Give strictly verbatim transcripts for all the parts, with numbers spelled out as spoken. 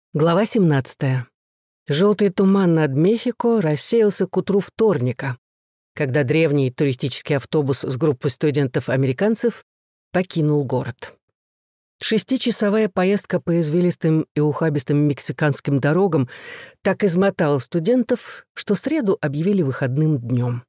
Глава семнадцатая. Желтый туман над Мехико рассеялся к утру вторника, когда древний туристический автобус с группой студентов-американцев покинул город. Шестичасовая поездка по извилистым и ухабистым мексиканским дорогам так измотала студентов, что среду объявили выходным днем.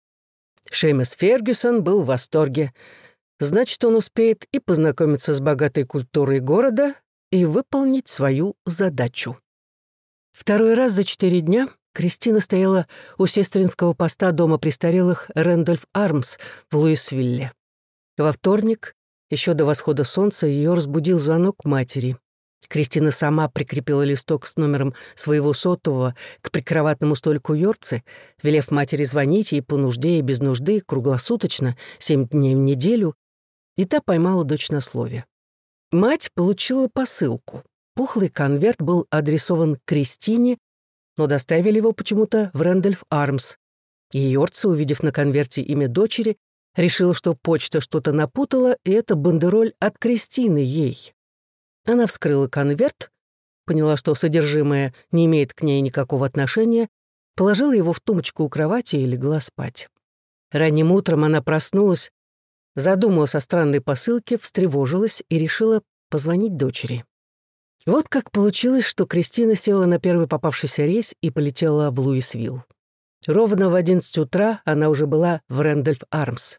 Шеймас Фергюсон был в восторге. Значит, он успеет и познакомиться с богатой культурой города, и выполнить свою задачу. Второй раз за четыре дня Кристина стояла у сестринского поста дома престарелых Рэндольф Армс в Луисвилле. Во вторник, еще до восхода солнца, ее разбудил звонок матери. Кристина сама прикрепила листок с номером своего сотового к прикроватному столику Йорцы, велев матери звонить ей по нужде и без нужды, круглосуточно, семь дней в неделю, и та поймала дочь на слове. Мать получила посылку. Пухлый конверт был адресован Кристине, но доставили его почему-то в Рэндольф Армс. И Йорца, увидев на конверте имя дочери, решила, что почта что-то напутала, и это бандероль от Кристины ей. Она вскрыла конверт, поняла, что содержимое не имеет к ней никакого отношения, положила его в тумбочку у кровати и легла спать. Ранним утром она проснулась, задумалась о странной посылке, встревожилась и решила позвонить дочери. Вот как получилось, что Кристина села на первый попавшийся рейс и полетела в Луисвилл. Ровно в одиннадцать утра она уже была в Рэндольф Армс.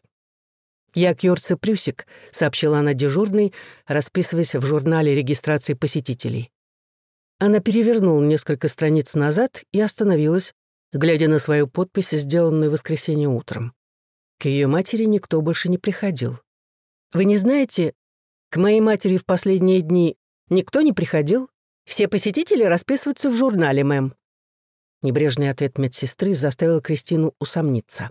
«Я к Йорце Прюсик», — сообщила она дежурной, расписываясь в журнале регистрации посетителей. Она перевернула несколько страниц назад и остановилась, глядя на свою подпись, сделанную в воскресенье утром. К ее матери никто больше не приходил. «Вы не знаете, к моей матери в последние дни никто не приходил? Все посетители расписываются в журнале, мэм». Небрежный ответ медсестры заставил Кристину усомниться.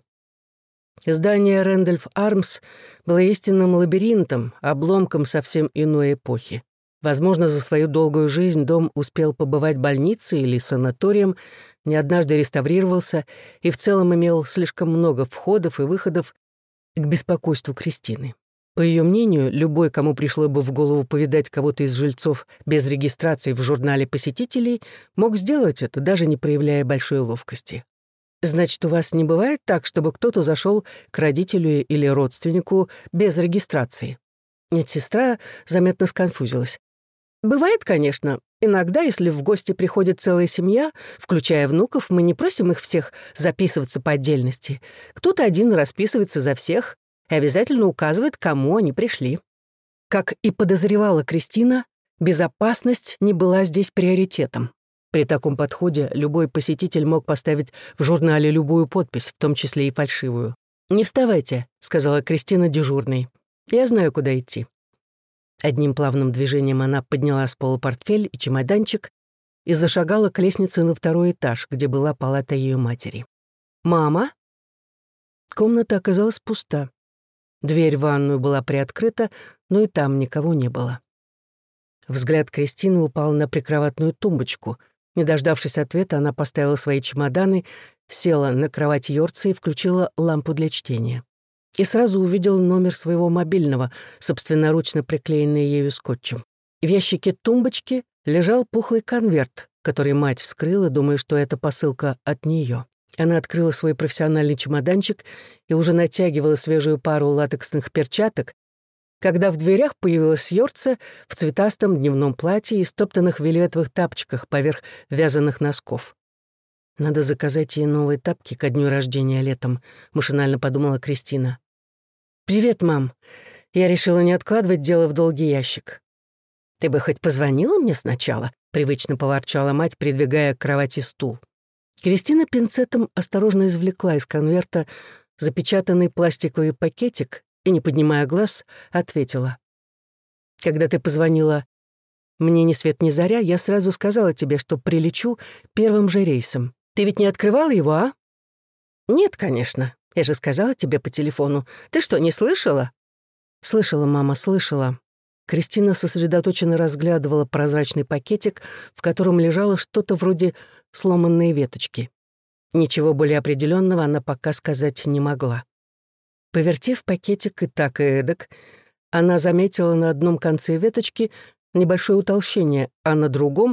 Здание Рэндольф Армс было истинным лабиринтом, обломком совсем иной эпохи. Возможно, за свою долгую жизнь дом успел побывать больницей или санаторием, не однажды реставрировался и в целом имел слишком много входов и выходов к беспокойству Кристины. По ее мнению, любой, кому пришло бы в голову повидать кого-то из жильцов без регистрации в журнале посетителей, мог сделать это, даже не проявляя большой ловкости. «Значит, у вас не бывает так, чтобы кто-то зашел к родителю или родственнику без регистрации?» Медсестра заметно сконфузилась. «Бывает, конечно. Иногда, если в гости приходит целая семья, включая внуков, мы не просим их всех записываться по отдельности. Кто-то один расписывается за всех и обязательно указывает, кому они пришли». Как и подозревала Кристина, безопасность не была здесь приоритетом. При таком подходе любой посетитель мог поставить в журнале любую подпись, в том числе и фальшивую. «Не вставайте», — сказала Кристина дежурной. «Я знаю, куда идти». Одним плавным движением она подняла с пола портфель и чемоданчик и зашагала к лестнице на второй этаж, где была палата ее матери. «Мама?» Комната оказалась пуста. Дверь в ванную была приоткрыта, но и там никого не было. Взгляд Кристины упал на прикроватную тумбочку. Не дождавшись ответа, она поставила свои чемоданы, села на кровать Йорца и включила лампу для чтения. И сразу увидел номер своего мобильного, собственноручно приклеенный ею скотчем. В ящике тумбочки лежал пухлый конверт, который мать вскрыла, думая, что это посылка от нее. Она открыла свой профессиональный чемоданчик и уже натягивала свежую пару латексных перчаток, когда в дверях появилась Йорца в цветастом дневном платье и стоптанных вельветовых тапочках поверх вязаных носков. «Надо заказать ей новые тапки ко дню рождения летом», — машинально подумала Кристина. «Привет, мам. Я решила не откладывать дело в долгий ящик». «Ты бы хоть позвонила мне сначала?» — привычно поворчала мать, придвигая к кровати стул. Кристина пинцетом осторожно извлекла из конверта запечатанный пластиковый пакетик и, не поднимая глаз, ответила. «Когда ты позвонила мне ни свет ни заря, я сразу сказала тебе, что прилечу первым же рейсом. Ты ведь не открывала его, а?» «Нет, конечно. Я же сказала тебе по телефону. Ты что, не слышала?» «Слышала, мама, слышала». Кристина сосредоточенно разглядывала прозрачный пакетик, в котором лежало что-то вроде сломанной веточки. Ничего более определенного она пока сказать не могла. Повертев пакетик и так и эдак, она заметила на одном конце веточки небольшое утолщение, а на другом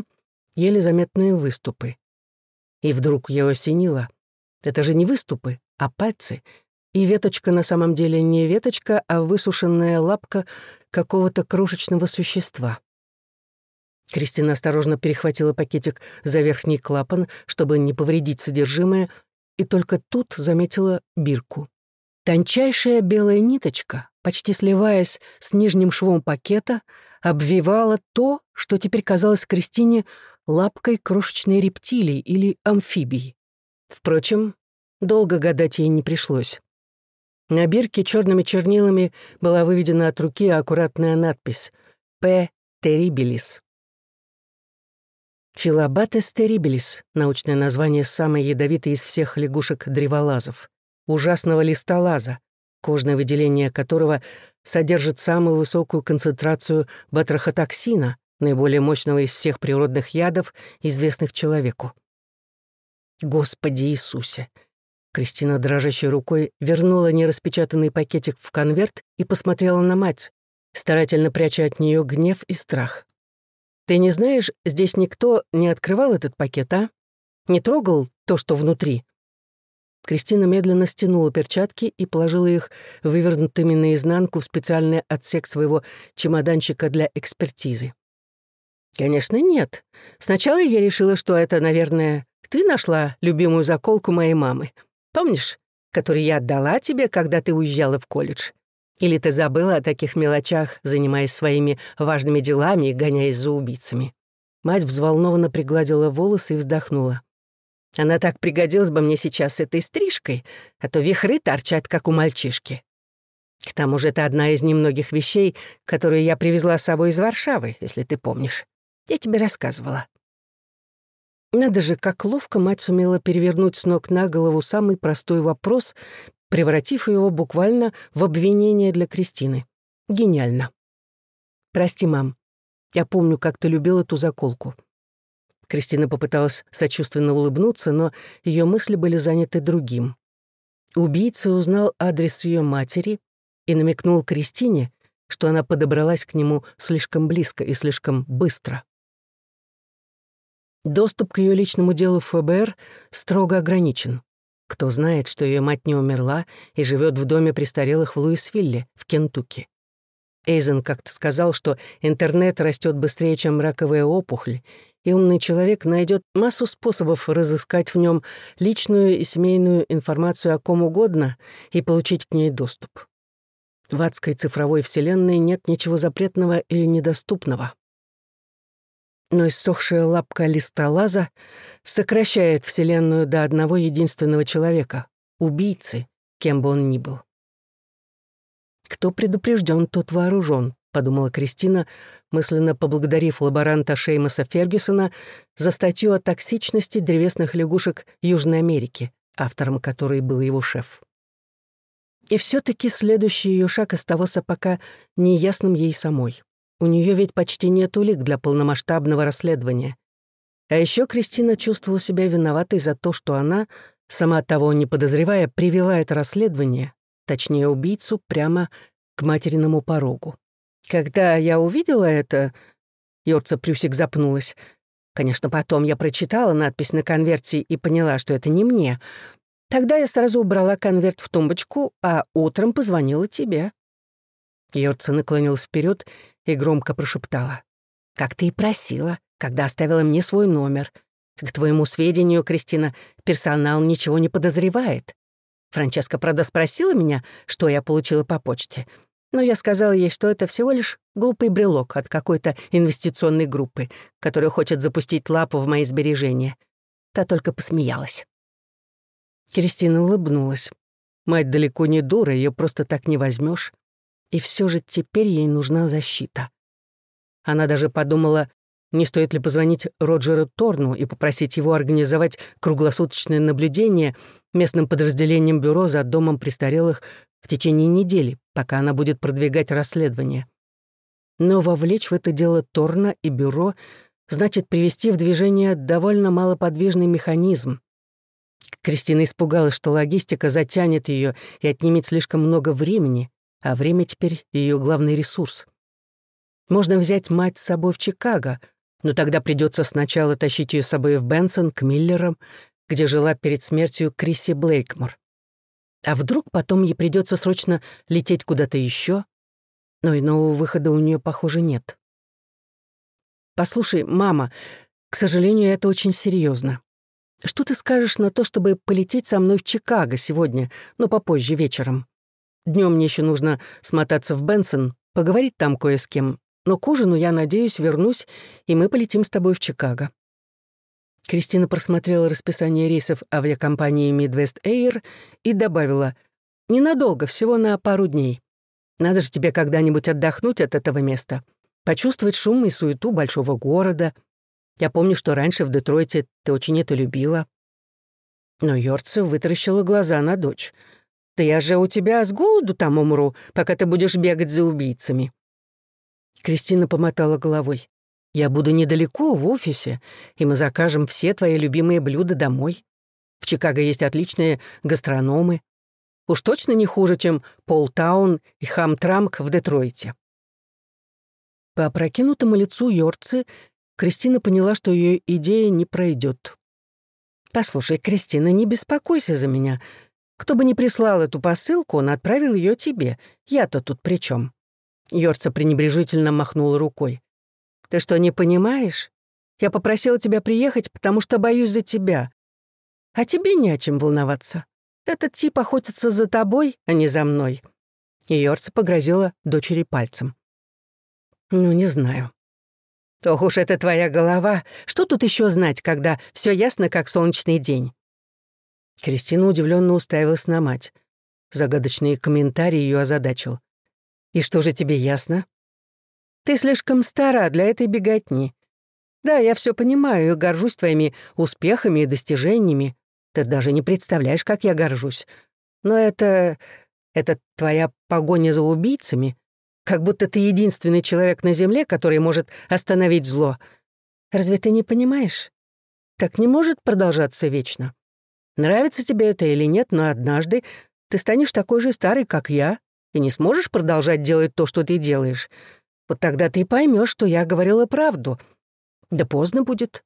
еле заметные выступы. И вдруг ее осенило. Это же не выступы, а пальцы. И веточка на самом деле не веточка, а высушенная лапка какого-то крошечного существа. Кристина осторожно перехватила пакетик за верхний клапан, чтобы не повредить содержимое, и только тут заметила бирку. Тончайшая белая ниточка, почти сливаясь с нижним швом пакета, обвивала то, что теперь казалось Кристине лапкой крошечной рептилии или амфибии. Впрочем, долго гадать ей не пришлось. На бирке черными чернилами была выведена от руки аккуратная надпись «П. terribilis». Филобатес terribilis — научное название самой ядовитой из всех лягушек-древолазов, ужасного листолаза, кожное выделение которого содержит самую высокую концентрацию батрахотоксина, наиболее мощного из всех природных ядов, известных человеку. Господи Иисусе! Кристина дрожащей рукой вернула нераспечатанный пакетик в конверт и посмотрела на мать, старательно пряча от нее гнев и страх. «Ты не знаешь, здесь никто не открывал этот пакет, а? Не трогал то, что внутри?» Кристина медленно стянула перчатки и положила их вывернутыми наизнанку в специальный отсек своего чемоданчика для экспертизы. «Конечно, нет. Сначала я решила, что это, наверное, ты нашла любимую заколку моей мамы. Помнишь, которую я отдала тебе, когда ты уезжала в колледж? Или ты забыла о таких мелочах, занимаясь своими важными делами и гоняясь за убийцами?» Мать взволнованно пригладила волосы и вздохнула. «Она так пригодилась бы мне сейчас с этой стрижкой, а то вихры торчат, как у мальчишки. К тому же это одна из немногих вещей, которые я привезла с собой из Варшавы, если ты помнишь. Я тебе рассказывала». Надо же, как ловко мать сумела перевернуть с ног на голову самый простой вопрос, превратив его буквально в обвинение для Кристины. Гениально. «Прости, мам. Я помню, как ты любила ту заколку». Кристина попыталась сочувственно улыбнуться, но ее мысли были заняты другим. Убийца узнал адрес ее матери и намекнул Кристине, что она подобралась к нему слишком близко и слишком быстро. Доступ к ее личному делу в ФБР строго ограничен. Кто знает, что ее мать не умерла и живет в доме престарелых в Луисвилле, в Кентукки. Эйзен как-то сказал, что интернет растет быстрее, чем раковая опухоль, и умный человек найдет массу способов разыскать в нем личную и семейную информацию о ком угодно и получить к ней доступ. В адской цифровой вселенной нет ничего запретного или недоступного. Но иссохшая лапка листолаза сокращает Вселенную до одного единственного человека — убийцы, кем бы он ни был. «Кто предупрежден, тот вооружен», — подумала Кристина, мысленно поблагодарив лаборанта Шеймаса Фергюсона за статью о токсичности древесных лягушек Южной Америки, автором которой был его шеф. И все-таки следующий ее шаг оставался пока неясным ей самой. У нее ведь почти нет улик для полномасштабного расследования. А еще Кристина чувствовала себя виноватой за то, что она, сама того не подозревая, привела это расследование, точнее убийцу, прямо к материному порогу. Когда я увидела это, Йорца Прюсик запнулась. Конечно, потом я прочитала надпись на конверте и поняла, что это не мне. Тогда я сразу убрала конверт в тумбочку, а утром позвонила тебе. Йорца наклонилась вперед и громко прошептала. «Как ты и просила, когда оставила мне свой номер. К твоему сведению, Кристина, персонал ничего не подозревает. Франческа, правда, спросила меня, что я получила по почте, но я сказала ей, что это всего лишь глупый брелок от какой-то инвестиционной группы, которая хочет запустить лапу в мои сбережения. Та только посмеялась». Кристина улыбнулась. Мать далеко не дура, ее просто так не возьмешь. И все же теперь ей нужна защита. Она даже подумала, не стоит ли позвонить Роджеру Торну и попросить его организовать круглосуточное наблюдение местным подразделением бюро за домом престарелых в течение недели, пока она будет продвигать расследование. Но вовлечь в это дело Торна и бюро значит привести в движение довольно малоподвижный механизм. Кристина испугалась, что логистика затянет ее и отнимет слишком много времени, а время теперь ее главный ресурс. Можно взять мать с собой в Чикаго, Но тогда придется сначала тащить ее с собой в Бенсон, к Миллерам, где жила перед смертью Крисси Блейкмор. А вдруг потом ей придется срочно лететь куда-то еще? Но иного выхода у нее, похоже, нет. «Послушай, мама, к сожалению, это очень серьезно. Что ты скажешь на то, чтобы полететь со мной в Чикаго сегодня, но попозже вечером? Днем мне еще нужно смотаться в Бенсон, поговорить там кое с кем, но к ужину, я надеюсь, вернусь, и мы полетим с тобой в Чикаго». Кристина просмотрела расписание рейсов авиакомпании Midwest Air и добавила: «Ненадолго, всего на пару дней. Надо же тебе когда-нибудь отдохнуть от этого места, почувствовать шум и суету большого города. Я помню, что раньше в Детройте ты очень это любила». Но Йорца вытаращила глаза на дочь. «Да я же у тебя с голоду там умру, пока ты будешь бегать за убийцами». Кристина помотала головой. «Я буду недалеко, в офисе, и мы закажем все твои любимые блюда домой. В Чикаго есть отличные гастрономы. Уж точно не хуже, чем Полтаун и Хамтрамк в Детройте». По опрокинутому лицу Йорцы Кристина поняла, что ее идея не пройдет. «Послушай, Кристина, не беспокойся за меня. Кто бы ни прислал эту посылку, он отправил ее тебе. Я-то тут при чем?» Йорца пренебрежительно махнула рукой. «Ты что, не понимаешь? Я попросила тебя приехать, потому что боюсь за тебя. А тебе не о чем волноваться. Этот тип охотится за тобой, а не за мной». И Йорца погрозила дочери пальцем. «Ну, не знаю». «Ох уж это твоя голова. Что тут еще знать, когда все ясно, как солнечный день?» Кристина удивленно уставилась на мать. Загадочный комментарий ее озадачил. «И что же тебе ясно?» «Ты слишком стара для этой беготни. Да, я все понимаю и горжусь твоими успехами и достижениями. Ты даже не представляешь, как я горжусь. Но это... это твоя погоня за убийцами, как будто ты единственный человек на земле, который может остановить зло. Разве ты не понимаешь? Так не может продолжаться вечно. Нравится тебе это или нет, но однажды ты станешь такой же старый, как я, и не сможешь продолжать делать то, что ты делаешь. Вот тогда ты поймешь, что я говорила правду. Да поздно будет.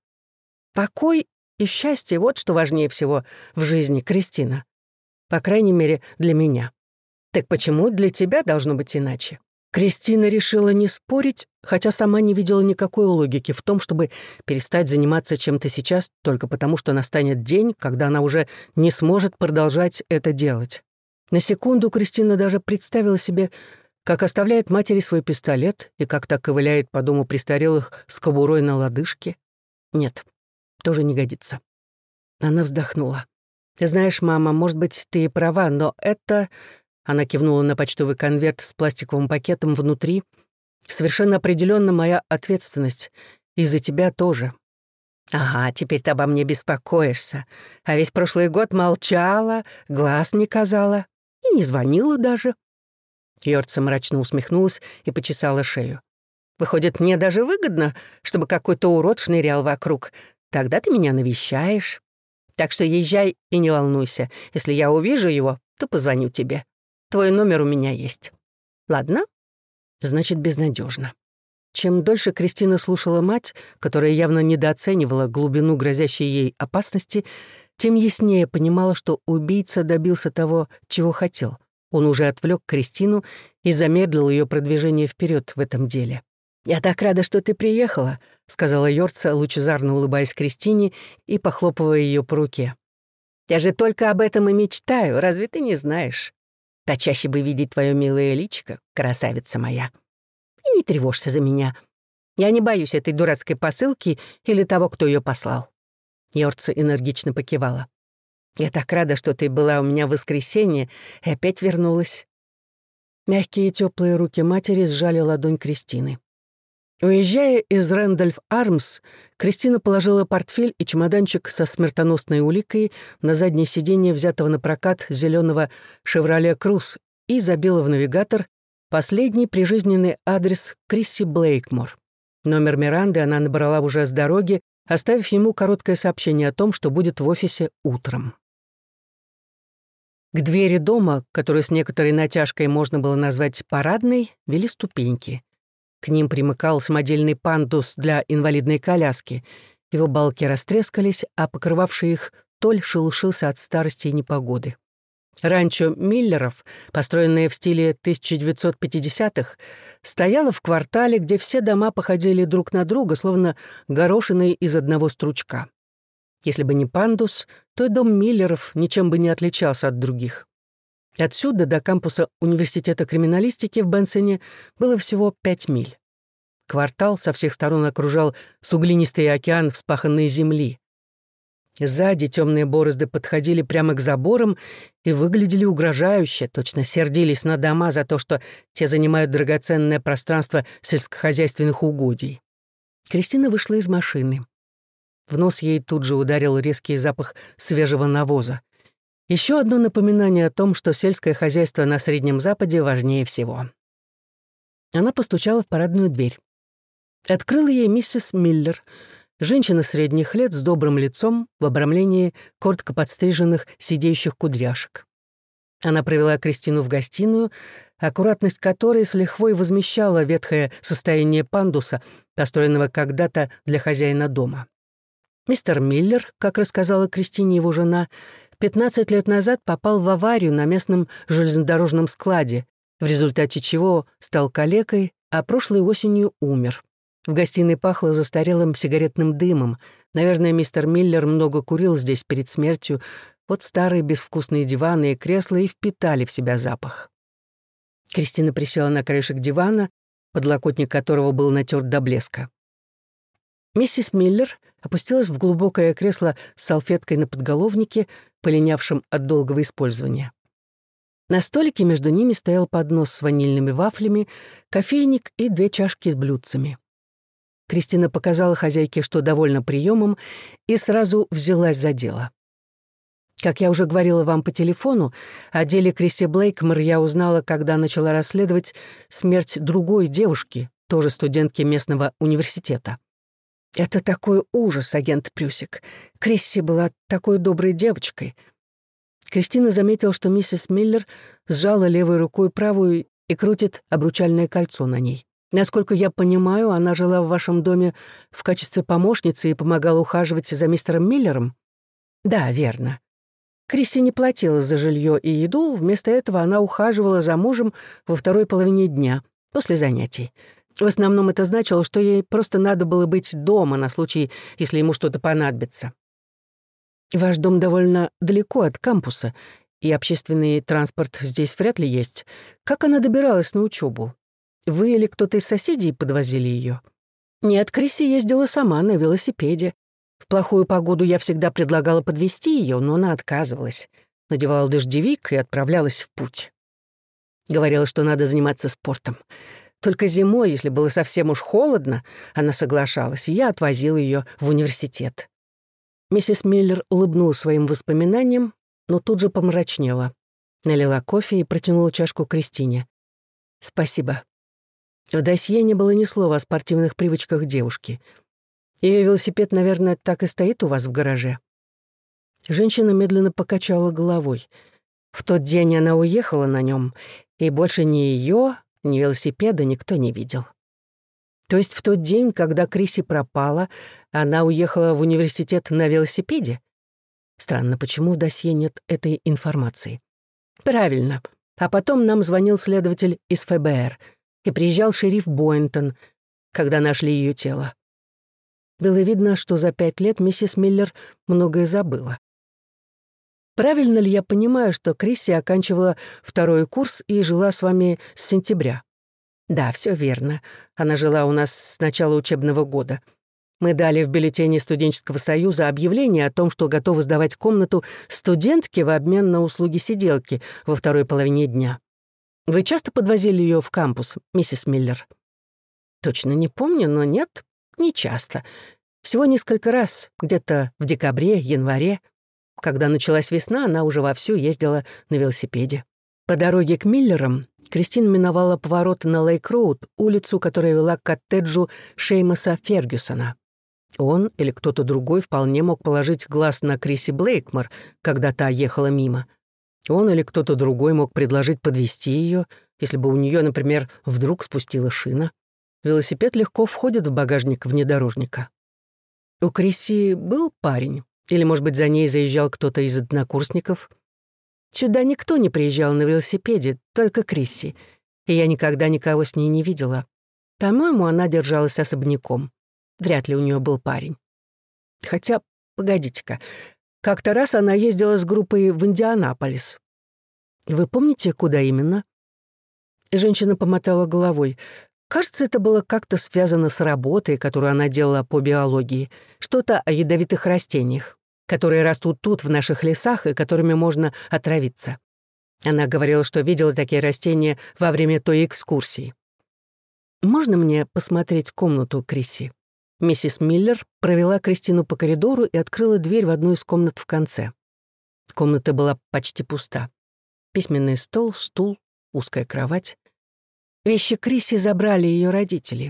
Покой и счастье — вот что важнее всего в жизни, Кристина. По крайней мере, для меня. Так почему для тебя должно быть иначе?» Кристина решила не спорить, хотя сама не видела никакой логики в том, чтобы перестать заниматься чем-то сейчас только потому, что настанет день, когда она уже не сможет продолжать это делать. На секунду Кристина даже представила себе, как оставляет матери свой пистолет и как так ковыляет по дому престарелых с кобурой на лодыжке. Нет, тоже не годится. Она вздохнула. «Ты знаешь, мама, может быть, ты и права, но это...» Она кивнула на почтовый конверт с пластиковым пакетом внутри. «Совершенно определенно моя ответственность. И за тебя тоже». «Ага, теперь ты обо мне беспокоишься. А весь прошлый год молчала, глаз не казала и не звонила даже». Йорца мрачно усмехнулась и почесала шею. «Выходит, мне даже выгодно, чтобы какой-то урод шнырял вокруг. Тогда ты меня навещаешь. Так что езжай и не волнуйся. Если я увижу его, то позвоню тебе. Твой номер у меня есть. Ладно?» Значит, безнадежно. Чем дольше Кристина слушала мать, которая явно недооценивала глубину грозящей ей опасности, тем яснее понимала, что убийца добился того, чего хотел. Он уже отвлек Кристину и замедлил ее продвижение вперед в этом деле. «Я так рада, что ты приехала», — сказала Йорца, лучезарно улыбаясь Кристине и похлопывая ее по руке. «Я же только об этом и мечтаю, разве ты не знаешь? Почаще бы видеть твое милое личико, красавица моя. И не тревожься за меня. Я не боюсь этой дурацкой посылки или того, кто ее послал». Йорца энергично покивала. «Я так рада, что ты была у меня в воскресенье и опять вернулась». Мягкие теплые руки матери сжали ладонь Кристины. Уезжая из Рэндольф Армс, Кристина положила портфель и чемоданчик со смертоносной уликой на заднее сиденье взятого на прокат зеленого «Шевроле Круз» и забила в навигатор последний прижизненный адрес Крисси Блейкмор. Номер Миранды она набрала уже с дороги, оставив ему короткое сообщение о том, что будет в офисе утром. К двери дома, которую с некоторой натяжкой можно было назвать парадной, вели ступеньки. К ним примыкал самодельный пандус для инвалидной коляски. Его балки растрескались, а покрывавший их толь шелушился от старости и непогоды. Ранчо Миллеров, построенное в стиле тысяча девятьсот пятидесятых, стояло в квартале, где все дома походили друг на друга, словно горошины из одного стручка. Если бы не пандус, то и дом Миллеров ничем бы не отличался от других. Отсюда до кампуса Университета криминалистики в Бенсоне было всего пять миль. Квартал со всех сторон окружал суглинистый океан вспаханной земли. Сзади темные борозды подходили прямо к заборам и выглядели угрожающе, точно сердились на дома за то, что те занимают драгоценное пространство сельскохозяйственных угодий. Кристина вышла из машины. В нос ей тут же ударил резкий запах свежего навоза. Еще одно напоминание о том, что сельское хозяйство на Среднем Западе важнее всего. Она постучала в парадную дверь. Открыла ей миссис Миллер, женщина средних лет с добрым лицом в обрамлении коротко подстриженных сидеющих кудряшек. Она провела Кристину в гостиную, аккуратность которой с лихвой возмещала ветхое состояние пандуса, построенного когда-то для хозяина дома. Мистер Миллер, как рассказала Кристине его жена, пятнадцать лет назад попал в аварию на местном железнодорожном складе, в результате чего стал калекой, а прошлой осенью умер. В гостиной пахло застарелым сигаретным дымом. Наверное, мистер Миллер много курил здесь перед смертью. Вот старые безвкусные диваны и кресла и впитали в себя запах. Кристина присела на краешек дивана, подлокотник которого был натерт до блеска. Миссис Миллер опустилась в глубокое кресло с салфеткой на подголовнике, полинявшим от долгого использования. На столике между ними стоял поднос с ванильными вафлями, кофейник и две чашки с блюдцами. Кристина показала хозяйке, что довольна приемом, и сразу взялась за дело. Как я уже говорила вам по телефону, о деле Крисси Блейкмор я узнала, когда начала расследовать смерть другой девушки, тоже студентки местного университета. Это такой ужас, агент Прюсик. Крисси была такой доброй девочкой. Кристина заметила, что миссис Миллер сжала левой рукой правую и крутит обручальное кольцо на ней. Насколько я понимаю, она жила в вашем доме в качестве помощницы и помогала ухаживать за мистером Миллером? Да, верно. Крисси не платила за жилье и еду, вместо этого она ухаживала за мужем во второй половине дня, после занятий. В основном это значило, что ей просто надо было быть дома на случай, если ему что-то понадобится. Ваш дом довольно далеко от кампуса, и общественный транспорт здесь вряд ли есть. Как она добиралась на учебу? Вы или кто-то из соседей подвозили ее? Нет, Крисси ездила сама на велосипеде. В плохую погоду я всегда предлагала подвезти ее, но она отказывалась. Надевала дождевик и отправлялась в путь. Говорила, что надо заниматься спортом. Только зимой, если было совсем уж холодно, она соглашалась, и я отвозила ее в университет. Миссис Миллер улыбнулась своим воспоминаниям, но тут же помрачнела. Налила кофе и протянула чашку Кристине. «Спасибо». В досье не было ни слова о спортивных привычках девушки. Ее велосипед, наверное, так и стоит у вас в гараже. Женщина медленно покачала головой. В тот день она уехала на нем, и больше ни ее, ни велосипеда никто не видел. То есть в тот день, когда Крисси пропала, она уехала в университет на велосипеде? Странно, почему в досье нет этой информации? Правильно. А потом нам звонил следователь из эф бэ эр, и приезжал шериф Бойнтон, когда нашли ее тело. Было видно, что за пять лет миссис Миллер многое забыла. Правильно ли я понимаю, что Крисси оканчивала второй курс и жила с вами с сентября? Да, все верно. Она жила у нас с начала учебного года. Мы дали в бюллетене студенческого союза объявление о том, что готовы сдавать комнату студентке в обмен на услуги сиделки во второй половине дня. Вы часто подвозили ее в кампус, миссис Миллер? Точно не помню, но нет, не часто. Всего несколько раз, где-то в декабре, январе. Когда началась весна, она уже вовсю ездила на велосипеде. По дороге к Миллерам Кристина миновала поворот на Лейк-Роуд, улицу, которая вела к коттеджу Шеймоса Фергюсона. Он или кто-то другой вполне мог положить глаз на Крисси Блейкмор, когда та ехала мимо. Он или кто-то другой мог предложить подвезти ее, если бы у нее, например, вдруг спустила шина. Велосипед легко входит в багажник внедорожника. У Крисси был парень? Или, может быть, за ней заезжал кто-то из однокурсников? Сюда никто не приезжал на велосипеде, только Крисси. И я никогда никого с ней не видела. По-моему, она держалась особняком. Вряд ли у нее был парень. Хотя, погодите-ка, как-то раз она ездила с группой в Индианаполис. Вы помните, куда именно? Женщина помотала головой. Кажется, это было как-то связано с работой, которую она делала по биологии. Что-то о ядовитых растениях, которые растут тут, в наших лесах, и которыми можно отравиться. Она говорила, что видела такие растения во время той экскурсии. «Можно мне посмотреть комнату Крисси?» Миссис Миллер провела Кристину по коридору и открыла дверь в одну из комнат в конце. Комната была почти пуста. Письменный стол, стул, узкая кровать. Вещи Крисси забрали ее родители.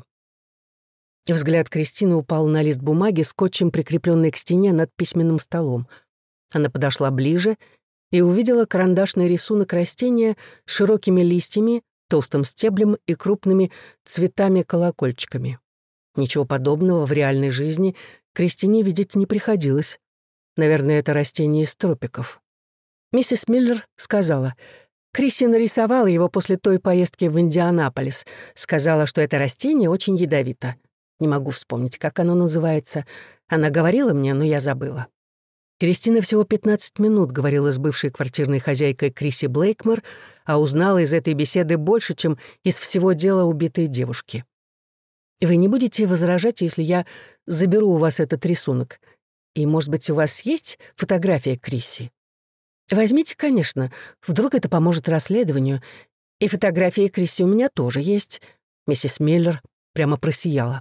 Взгляд Кристины упал на лист бумаги, скотчем прикрепленный к стене над письменным столом. Она подошла ближе и увидела карандашный рисунок растения с широкими листьями, толстым стеблем и крупными цветами-колокольчиками. Ничего подобного в реальной жизни Кристине видеть не приходилось. Наверное, это растение из тропиков. Миссис Миллер сказала, Крисси нарисовала его после той поездки в Индианаполис. Сказала, что это растение очень ядовито. Не могу вспомнить, как оно называется. Она говорила мне, но я забыла. Кристина всего пятнадцать минут говорила с бывшей квартирной хозяйкой Крисси Блейкмор, а узнала из этой беседы больше, чем из всего дела убитой девушки. Вы не будете возражать, если я заберу у вас этот рисунок? И, может быть, у вас есть фотография Крисси? Возьмите, конечно. Вдруг это поможет расследованию. И фотография Крисси у меня тоже есть. Миссис Миллер прямо просияла.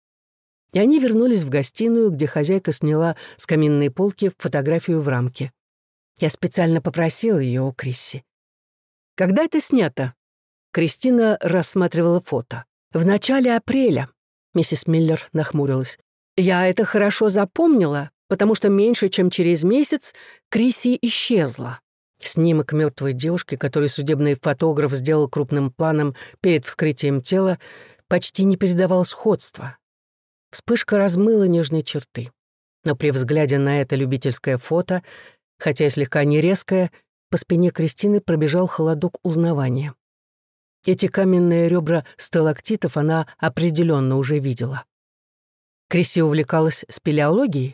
И они вернулись в гостиную, где хозяйка сняла с каминной полки фотографию в рамке. Я специально попросила ее у Крисси. «Когда это снято?» Кристина рассматривала фото. «В начале апреля», — миссис Миллер нахмурилась. «Я это хорошо запомнила, потому что меньше, чем через месяц, Крисси исчезла». Снимок мертвой девушки, который судебный фотограф сделал крупным планом перед вскрытием тела, почти не передавал сходства. Вспышка размыла нежные черты. Но при взгляде на это любительское фото, хотя и слегка не резкое, по спине Кристины пробежал холодок узнавания. Эти каменные ребра сталактитов она определенно уже видела. Крисси увлекалась спелеологией?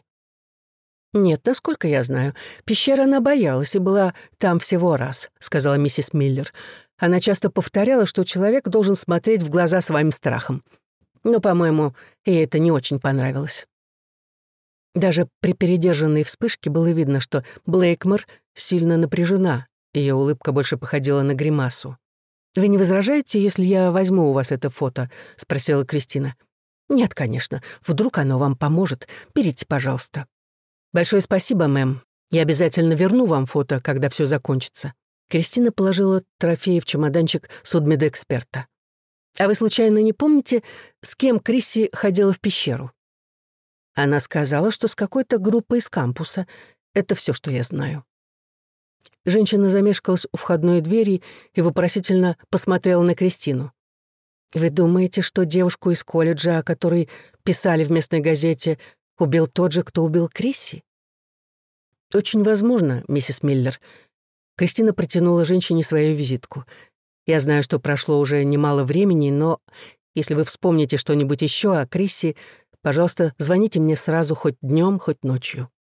«Нет, насколько я знаю, пещеры она боялась и была там всего раз», — сказала миссис Миллер. Она часто повторяла, что человек должен смотреть в глаза своим страхом. Но, по-моему, ей это не очень понравилось. Даже при передержанной вспышке было видно, что Блейкмор сильно напряжена. Ее улыбка больше походила на гримасу. «Вы не возражаете, если я возьму у вас это фото?» — спросила Кристина. «Нет, конечно. Вдруг оно вам поможет. Берите, пожалуйста». «Большое спасибо, мэм. Я обязательно верну вам фото, когда все закончится». Кристина положила трофеи в чемоданчик судмедэксперта. «А вы случайно не помните, с кем Крисси ходила в пещеру?» Она сказала, что с какой-то группой из кампуса. Это все, что я знаю. Женщина замешкалась у входной двери и вопросительно посмотрела на Кристину. «Вы думаете, что девушку из колледжа, о которой писали в местной газете, убил тот же, кто убил Крисси?» «Очень возможно, миссис Миллер». Кристина протянула женщине свою визитку. «Я знаю, что прошло уже немало времени, но если вы вспомните что-нибудь еще о Крисси, пожалуйста, звоните мне сразу хоть днем, хоть ночью».